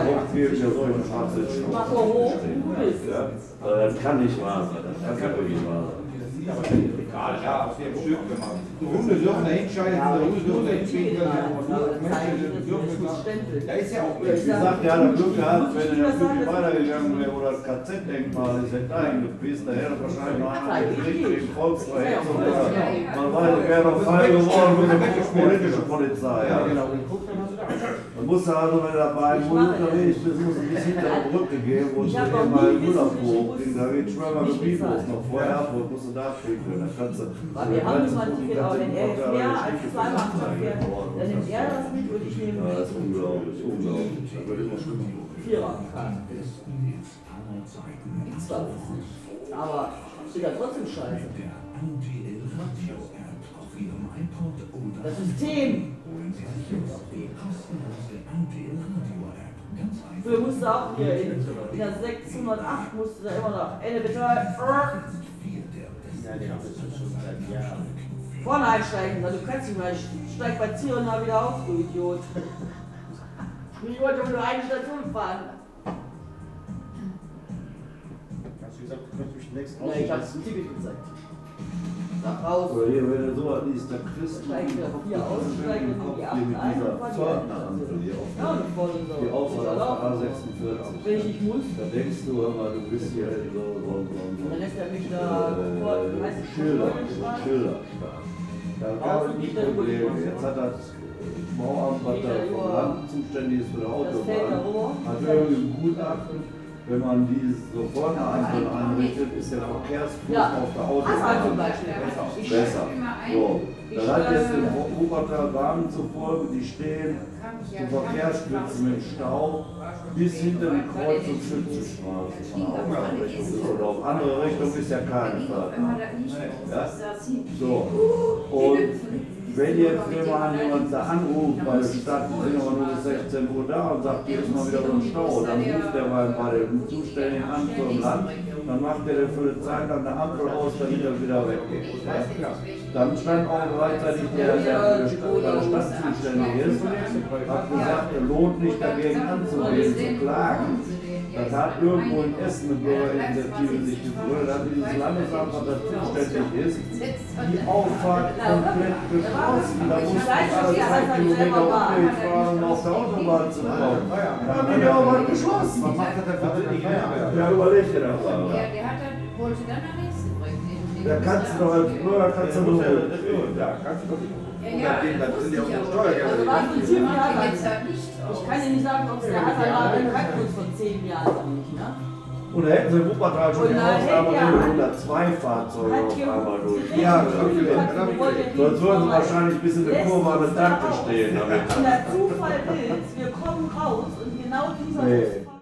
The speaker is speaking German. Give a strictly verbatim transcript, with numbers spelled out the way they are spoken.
hochgeben, ja so ein schwarzes Stoff. Mach so hoch, du bist. Ja, aber das kann nicht wahr sein. Das kann wirklich wahr sein. Ja, auf dem Stück gemacht. Die Hunde dürfen da hinschalten, die Hunde dürfen da hinschalten, Menschen dürfen da. Da ist ja auch Wie gesagt, der hat das Glück gehabt, wenn er wirklich weitergegangen wäre oder das K Z-Denkmal ist, hätte da hingepisst, da hätte er wahrscheinlich noch einen gekriegt wegen Volksverhetzung oder man weiß, er wäre noch frei geworden mit der politische Polizei. Ja, genau. Und guck, dann hast du da. Man muss also, wenn er dabei im Mund unterwegs ist, muss ein bisschen hinter der Brücke gehen, wo es eben mal Müllabwurf ging. Da geht schwimmer mit Biblos noch vorher ab und musst du da kriegen. Dann kannst du. Weil wir haben mal ein Ticket, aber wenn er jetzt mehr als zweimal am Tag fährt, dann nimmt er das mit und ich nehme Ja, das ist unglaublich, unglaublich. Das wird immer schlimmer. Vierer. Gibt's da nicht. Aber steht da trotzdem scheiße. Das System. Früher musste auch hier in, in der sechshundertacht musste da immer noch eine bitte vorne einsteigen, also du kannst nicht mehr, steig bei Zierenau wieder auf, du Idiot. Ich wollte nur eine Station fahren. Hast du gesagt, du kannst mich nächsten Ja, ich hab's Ticket gezeigt. Nach raus. Aber hier, wenn du sowas liest, da kriegst du Steigen wir hier aus, steigen wir die acht ein und fahren Pförtnerampel hier auf ja, und voll so. die Auffahrt auf A sechsundvierzig. Wenn ich nicht muss. Da denkst du immer, du bist hier in so, so, so, so. Dann lässt er mich da vor, äh, heißt es Schilder, Schilder. Schilder. Da gab es nie Probleme. Jetzt hat das Bauamt, was da vom Land zuständig ist für die Autobahn, hat irgendein Gutachten. Wenn man die so vorne Ampeln einrichtet, ist der Verkehrsfluss Ja. auf der Asphalt zum Autobahn Beispiel. Ich besser. So, Ich dann hat jetzt schreibe- den Wuppertal Bahnen zufolge, die stehen zur Verkehrsstützen im Stau bis hinter die Kreuz- und Schützenstraße von der Hauptbahnrichtung. Oder auf andere Richtung ist ja keine Fahrt. Ja? So, und wenn jetzt jemand, jemand da anruft bei der Stadt, die sind aber nur bis sechzehn Uhr da und sagt, hier ist mal wieder so ein Stau, dann ruft der mal bei dem zuständigen Amt im Land, dann macht der für eine Zeit lang eine Ampel aus, damit er wieder weggeht. Ja? Dann stand auch gleichzeitig der, der für die Stadt, bei der Stadt zuständig ist, hat gesagt, er lohnt nicht dagegen anzugehen, zu klagen. Das hat irgendwo in Essen eine Bürgerinitiative sich gegründet, hat dieses Landesamt, was da zuständig ist, die Auffahrt komplett geschlossen. Da mussten alle zwei Kilometer Umweg fahren, um auf der Autobahn zu kommen. Da haben die Autobahn geschlossen. Man macht das einfach nicht mehr. Ja, überleg dir das mal. Ja, der hat dann, wollte dann nach Hessen bringen. Da kannst du doch als Bürger kannst du nur. Ja, kannst du wirklich. Ja, ja, Das sind ja auch Also Steuergelder. was für zehn Jahre jetzt lang. halt nicht. Ich kann dir nicht sagen, ob es der hat, aber einen Rückkurs von zehn Jahren nicht, ne? Und da hätten sie in Wuppertal schon Und die da Ausnahme hätte er- hundertzwei Fahrzeuge Hat auf hier einmal durch. gerechnet, Ja, wollte sonst würden sie wahrscheinlich bis in der lässt Kurve an der uns Tanke darauf. stehen. Damit. Und der Zufall will, wir kommen raus und genau dieser Nee. Zufall